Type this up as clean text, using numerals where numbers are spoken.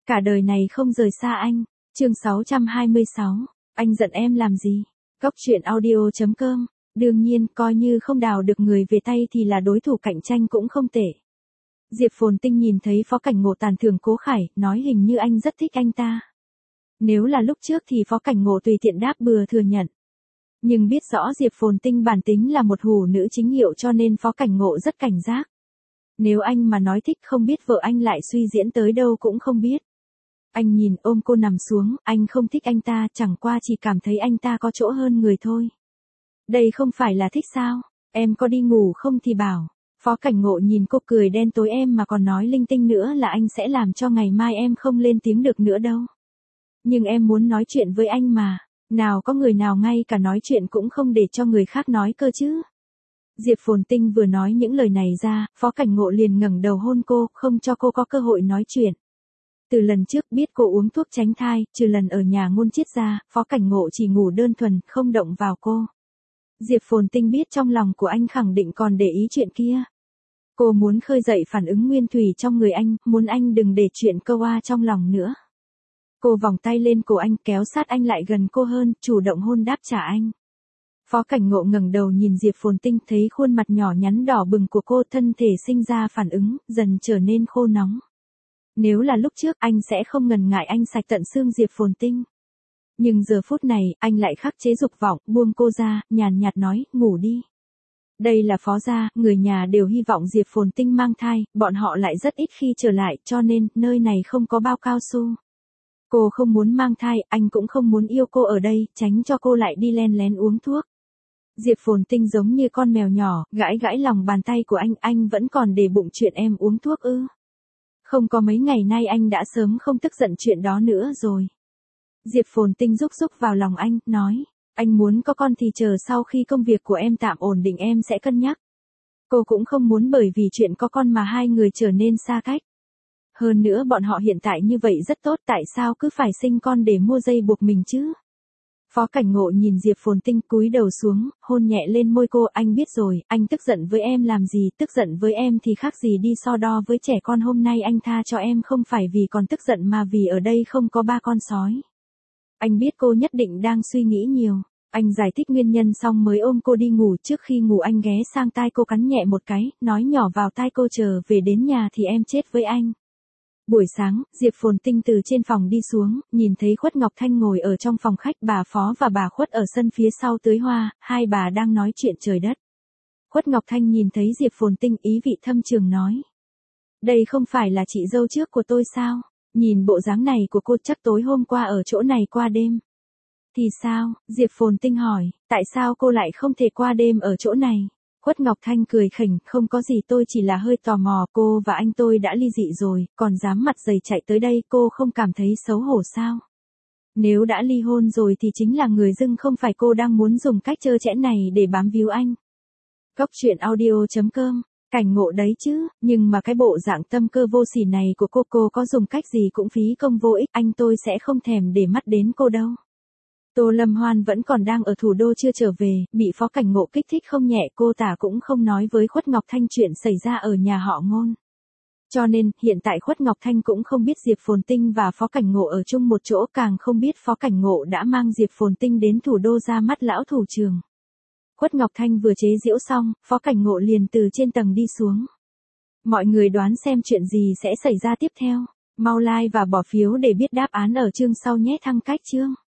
Cả đời này không rời xa anh. Chương 626. Anh giận em làm gì? Cóc truyện audio.com. Đương nhiên, coi như không đào được người về tay thì là đối thủ cạnh tranh cũng không tệ. Diệp Phồn Tinh nhìn thấy Phó Cảnh Ngộ tàn thưởng Cố Khải, nói hình như anh rất thích anh ta. Nếu là lúc trước thì Phó Cảnh Ngộ tùy tiện đáp bừa thừa nhận. Nhưng biết rõ Diệp Phồn Tinh bản tính là một hủ nữ chính hiệu cho nên Phó Cảnh Ngộ rất cảnh giác. Nếu anh mà nói thích không biết vợ anh lại suy diễn tới đâu cũng không biết. Anh nhìn ôm cô nằm xuống, anh không thích anh ta, chẳng qua chỉ cảm thấy anh ta có chỗ hơn người thôi. Đây không phải là thích sao? Em có đi ngủ không thì bảo. Phó Cảnh Ngộ nhìn cô cười đen tối em mà còn nói linh tinh nữa là anh sẽ làm cho ngày mai em không lên tiếng được nữa đâu. Nhưng em muốn nói chuyện với anh mà. Nào có người nào ngay cả nói chuyện cũng không để cho người khác nói cơ chứ. Diệp Phồn Tinh vừa nói những lời này ra, Phó Cảnh Ngộ liền ngẩng đầu hôn cô, không cho cô có cơ hội nói chuyện. Từ lần trước biết cô uống thuốc tránh thai, trừ lần ở nhà Ngôn Chiết ra, Phó Cảnh Ngộ chỉ ngủ đơn thuần, không động vào cô. Diệp Phồn Tinh biết trong lòng của anh khẳng định còn để ý chuyện kia. Cô muốn khơi dậy phản ứng nguyên thủy trong người anh, muốn anh đừng để chuyện câu a trong lòng nữa. Cô vòng tay lên cổ anh kéo sát anh lại gần cô hơn, chủ động hôn đáp trả anh. Phó Cảnh Ngộ ngẩng đầu nhìn Diệp Phồn Tinh thấy khuôn mặt nhỏ nhắn đỏ bừng của cô thân thể sinh ra phản ứng, dần trở nên khô nóng. Nếu là lúc trước anh sẽ không ngần ngại anh sạch tận xương Diệp Phồn Tinh. Nhưng giờ phút này, anh lại khắc chế dục vọng, buông cô ra, nhàn nhạt nói, ngủ đi. Đây là Phó gia, người nhà đều hy vọng Diệp Phồn Tinh mang thai, bọn họ lại rất ít khi trở lại, cho nên, nơi này không có bao cao su. Cô không muốn mang thai, anh cũng không muốn yêu cô ở đây, tránh cho cô lại đi len lén uống thuốc. Diệp Phồn Tinh giống như con mèo nhỏ, gãi gãi lòng bàn tay của anh vẫn còn để bụng chuyện em uống thuốc ư. Không có mấy ngày nay anh đã sớm không tức giận chuyện đó nữa rồi. Diệp Phồn Tinh rúc vào lòng anh, nói, anh muốn có con thì chờ sau khi công việc của em tạm ổn định em sẽ cân nhắc. Cô cũng không muốn bởi vì chuyện có con mà hai người trở nên xa cách. Hơn nữa bọn họ hiện tại như vậy rất tốt, tại sao cứ phải sinh con để mua dây buộc mình chứ? Phó Cảnh Ngộ nhìn Diệp Phồn Tinh cúi đầu xuống, hôn nhẹ lên môi cô, anh biết rồi, anh tức giận với em làm gì, tức giận với em thì khác gì đi so đo với trẻ con, hôm nay anh tha cho em không phải vì còn tức giận mà vì ở đây không có ba con sói. Anh biết cô nhất định đang suy nghĩ nhiều, anh giải thích nguyên nhân xong mới ôm cô đi ngủ, trước khi ngủ anh ghé sang tai cô cắn nhẹ một cái, nói nhỏ vào tai cô chờ về đến nhà thì em chết với anh. Buổi sáng, Diệp Phồn Tinh từ trên phòng đi xuống, nhìn thấy Khuất Ngọc Thanh ngồi ở trong phòng khách, bà Phó và bà Khuất ở sân phía sau tưới hoa, hai bà đang nói chuyện trời đất. Khuất Ngọc Thanh nhìn thấy Diệp Phồn Tinh ý vị thâm trường nói. Đây không phải là chị dâu trước của tôi sao? Nhìn bộ dáng này của cô chắc tối hôm qua ở chỗ này qua đêm. Thì sao? Diệp Phồn Tinh hỏi, tại sao cô lại không thể qua đêm ở chỗ này? Khuất Ngọc Thanh cười khỉnh, không có gì, tôi chỉ là hơi tò mò, cô và anh tôi đã ly dị rồi, còn dám mặt dày chạy tới đây, cô không cảm thấy xấu hổ sao? Nếu đã ly hôn rồi thì chính là người dưng, không phải cô đang muốn dùng cách trơ trẽn này để bám víu anh. Cóc truyện audio.com. Cảnh Ngộ đấy chứ, nhưng mà cái bộ dạng tâm cơ vô sỉ này của cô có dùng cách gì cũng phí công vô ích, anh tôi sẽ không thèm để mắt đến cô đâu. Tô Lâm Hoan vẫn còn đang ở thủ đô chưa trở về, bị Phó Cảnh Ngộ kích thích không nhẹ, cô ta cũng không nói với Khuất Ngọc Thanh chuyện xảy ra ở nhà họ Ngôn. Cho nên, hiện tại Khuất Ngọc Thanh cũng không biết Diệp Phồn Tinh và Phó Cảnh Ngộ ở chung một chỗ, càng không biết Phó Cảnh Ngộ đã mang Diệp Phồn Tinh đến thủ đô ra mắt lão thủ trường. Khuất Ngọc Thanh vừa chế giễu xong, Phó Cảnh Ngộ liền từ trên tầng đi xuống. Mọi người đoán xem chuyện gì sẽ xảy ra tiếp theo. Mau like và bỏ phiếu để biết đáp án ở chương sau nhé, thăng cách chương.